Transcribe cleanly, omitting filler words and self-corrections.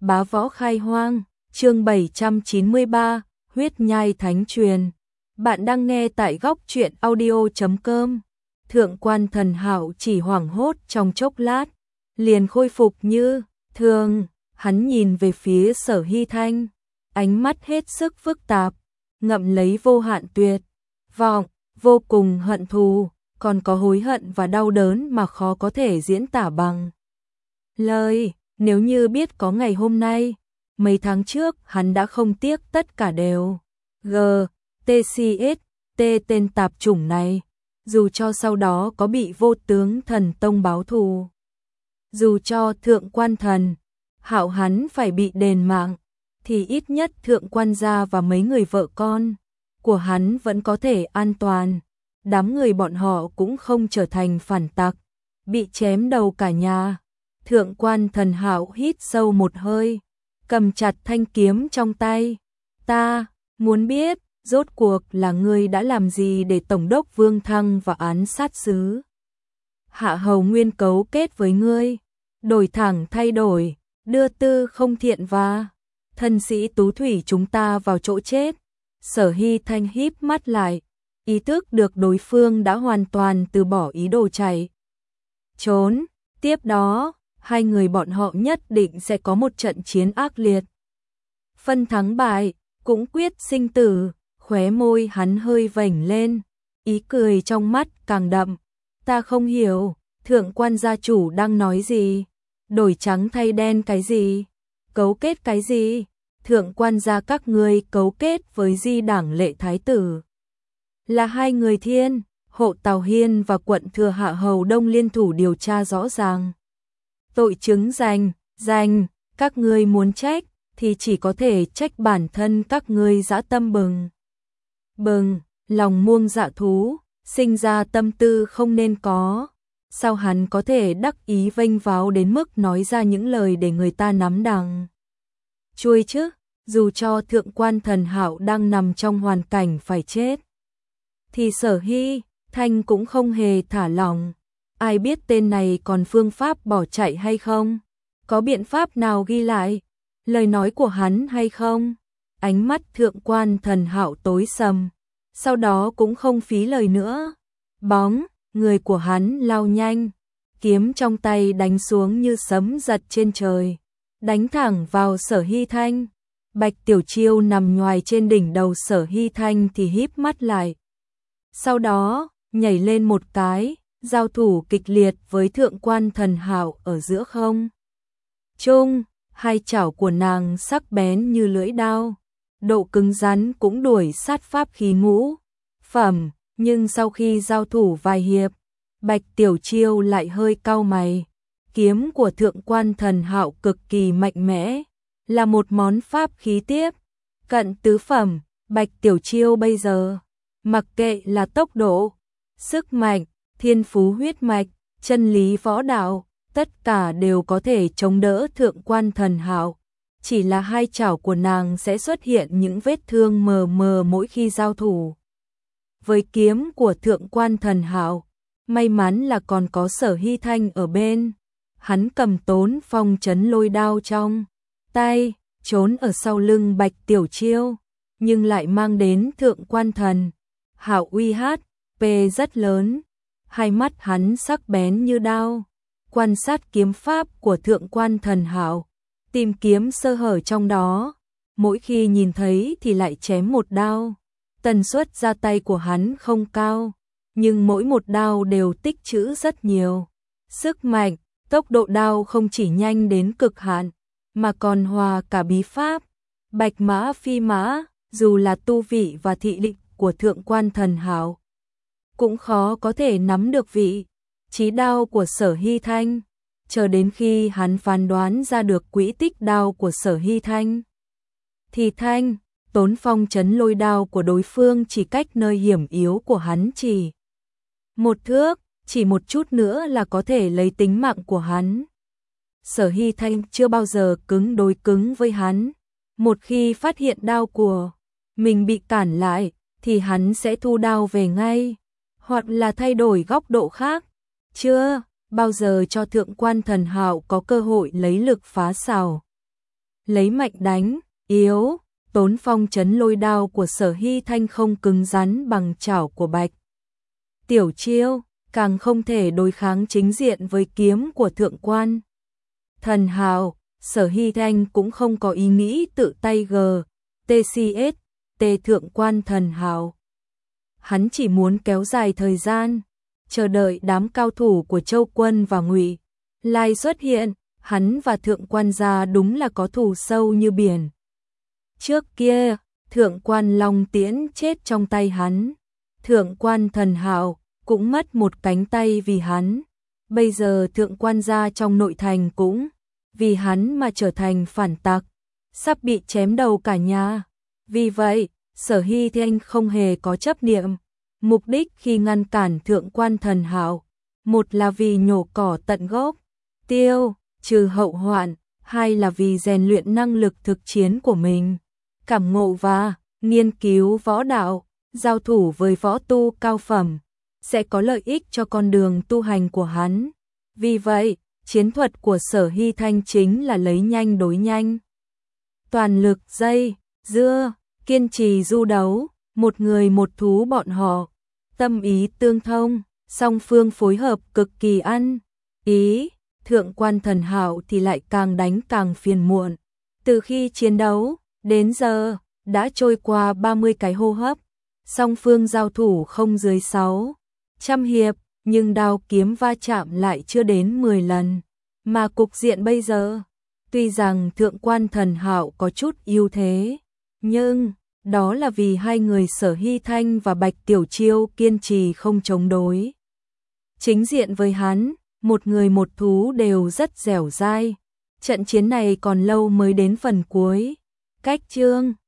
Bá võ khai hoang, chương 793, huyết nhai thánh truyền. Bạn đang nghe tại góc truyện audio.com. Thượng quan Thần Hạo chỉ hoảng hốt trong chốc lát, liền khôi phục như thường. Hắn nhìn về phía Sở Hy Thanh, ánh mắt hết sức phức tạp, ngậm lấy vô hạn tuyệt vọng, vô cùng hận thù, còn có hối hận và đau đớn mà khó có thể diễn tả bằng lời. Nếu như biết có ngày hôm nay, mấy tháng trước hắn đã không tiếc tất cả đều. T tên tạp chủng này, dù cho sau đó có bị Vô Tướng Thần Tông báo thù, dù cho Thượng quan Thần Hạo hắn phải bị đền mạng, thì ít nhất Thượng quan gia và mấy người vợ con của hắn vẫn có thể an toàn. Đám người bọn họ cũng không trở thành phản tặc, bị chém đầu cả nhà. Thượng quan Thần Hạo hít sâu một hơi, cầm chặt thanh kiếm trong tay. Ta muốn biết, rốt cuộc là ngươi đã làm gì để Tổng đốc Vương Thăng và án sát sứ Hạ Hầu Nguyên cấu kết với ngươi, đổi thẳng thay đổi, đưa tư không thiện và thân sĩ Tú Thủy chúng ta vào chỗ chết. Sở Hy Thanh híp mắt lại, ý thức được đối phương đã hoàn toàn từ bỏ ý đồ chạy trốn. Tiếp đó, hai người bọn họ nhất định sẽ có một trận chiến ác liệt. Phân thắng bại, cũng quyết sinh tử. Khóe môi hắn hơi vểnh lên, ý cười trong mắt càng đậm. Ta không hiểu, Thượng quan gia chủ đang nói gì? Đổi trắng thay đen cái gì? Cấu kết cái gì? Thượng quan gia các ngươi cấu kết với Di Đảng Lệ Thái Tử. Là hai người thiên, hộ Tào Hiên và quận Thừa Hạ Hầu Đông liên thủ điều tra rõ ràng. Tội chứng danh, các ngươi muốn trách, thì chỉ có thể trách bản thân các ngươi dã tâm bừng, lòng muông dạ thú, sinh ra tâm tư không nên có. Sao hắn có thể đắc ý vênh váo đến mức nói ra những lời để người ta nắm đằng chui chứ? Dù cho Thượng quan Thần Hạo đang nằm trong hoàn cảnh phải chết, thì Sở Hy Thanh cũng không hề thả lỏng. Ai biết tên này còn phương pháp bỏ chạy hay không? Có biện pháp nào ghi lại lời nói của hắn hay không? Ánh mắt Thượng quan Thần Hạo tối sầm, sau đó cũng không phí lời nữa. Bóng người của hắn lao nhanh, kiếm trong tay đánh xuống như sấm giật trên trời, đánh thẳng vào Sở Hy Thanh. Bạch Tiểu Chiêu nằm nhoài trên đỉnh đầu Sở Hy Thanh thì híp mắt lại, sau đó nhảy lên một cái, giao thủ kịch liệt với Thượng quan Thần Hạo ở giữa không trung. Hai chảo của nàng sắc bén như lưỡi đao, độ cứng rắn cũng đuổi sát pháp khí ngũ phẩm. Nhưng sau khi giao thủ vài hiệp, Bạch Tiểu Chiêu lại hơi cau mày. Kiếm của Thượng quan Thần Hạo cực kỳ mạnh mẽ, là một món pháp khí tiếp cận tứ phẩm. Bạch Tiểu Chiêu bây giờ, mặc kệ là tốc độ, sức mạnh, thiên phú huyết mạch, chân lý võ đạo, tất cả đều có thể chống đỡ Thượng quan Thần Hạo. Chỉ là hai chảo của nàng sẽ xuất hiện những vết thương mờ mờ mỗi khi giao thủ với kiếm của Thượng quan Thần Hạo. May mắn là còn có Sở Hy Thanh ở bên. Hắn cầm Tốn Phong Trấn Lôi đao trong tay, trốn ở sau lưng Bạch Tiểu Chiêu, nhưng lại mang đến Thượng quan Thần Hạo uy HP rất lớn. Hai mắt hắn sắc bén như đao, quan sát kiếm pháp của Thượng quan Thần Hạo, tìm kiếm sơ hở trong đó. Mỗi khi nhìn thấy thì lại chém một đao. Tần suất ra tay của hắn không cao, nhưng mỗi một đao đều tích trữ rất nhiều sức mạnh. Tốc độ đao không chỉ nhanh đến cực hạn, mà còn hòa cả bí pháp bạch mã phi mã. Dù là tu vị và thị lực của Thượng quan Thần Hạo, cũng khó có thể nắm được vị trí đao của Sở Hy Thanh. Chờ đến khi hắn phán đoán ra được quỹ tích đao của Sở Hy Thanh, thì Tốn Phong Trấn Lôi đao của đối phương chỉ cách nơi hiểm yếu của hắn chỉ một thước, chỉ một chút nữa là có thể lấy tính mạng của hắn. Sở Hy Thanh chưa bao giờ cứng đối cứng với hắn. Một khi phát hiện đao của mình bị cản lại, thì hắn sẽ thu đao về ngay, hoặc là thay đổi góc độ khác. Chưa bao giờ cho Thượng quan Thần Hạo có cơ hội lấy lực phá xào. lấy mạnh đánh, yếu, tốn phong trấn lôi đao của Sở Hy Thanh không cứng rắn bằng chảo của Bạch Tiểu Chiêu, càng không thể đối kháng chính diện với kiếm của Thượng Quan Thần Hào. Sở Hy Thanh cũng không có ý nghĩ tự tay TCS Thượng Quan Thần Hào. Hắn chỉ muốn kéo dài thời gian, chờ đợi đám cao thủ của Châu Quân và Ngụy Lai xuất hiện. Hắn và Thượng Quan gia đúng là có thù sâu như biển. Trước kia, Thượng Quan Long Tiễn chết trong tay hắn, Thượng Quan Thần Hào cũng mất một cánh tay vì hắn. Bây giờ Thượng Quan gia trong nội thành cũng vì hắn mà trở thành phản tặc, sắp bị chém đầu cả nhà. Vì vậy, Sở Hy Thanh không hề có chấp niệm. Mục đích khi ngăn cản Thượng Quan Thần Hào, một là vì nhổ cỏ tận gốc, trừ hậu hoạn, hai là vì rèn luyện năng lực thực chiến của mình, cảm ngộ và nghiên cứu võ đạo, giao thủ với võ tu cao phẩm, sẽ có lợi ích cho con đường tu hành của hắn. Vì vậy, chiến thuật của Sở Hy Thanh chính là lấy nhanh đối nhanh, toàn lực dây dưa, kiên trì du đấu, một người một thú. Bọn họ tâm ý tương thông, song phương phối hợp cực kỳ ăn ý. Thượng Quan Thần Hạo thì lại càng đánh càng phiền muộn. Từ khi chiến đấu đến giờ đã trôi qua 30 cái hô hấp, song phương giao thủ không dưới 600 hiệp, nhưng đao kiếm va chạm lại chưa đến 10 lần. Mà cục diện bây giờ, tuy rằng Thượng Quan Thần Hạo có chút ưu thế, nhưng đó là vì hai người Sở Hy Thanh và Bạch Tiểu Chiêu kiên trì không chống đối. Chính diện với hắn, một người một thú đều rất dẻo dai. Trận chiến này còn lâu mới đến phần cuối. Cách chương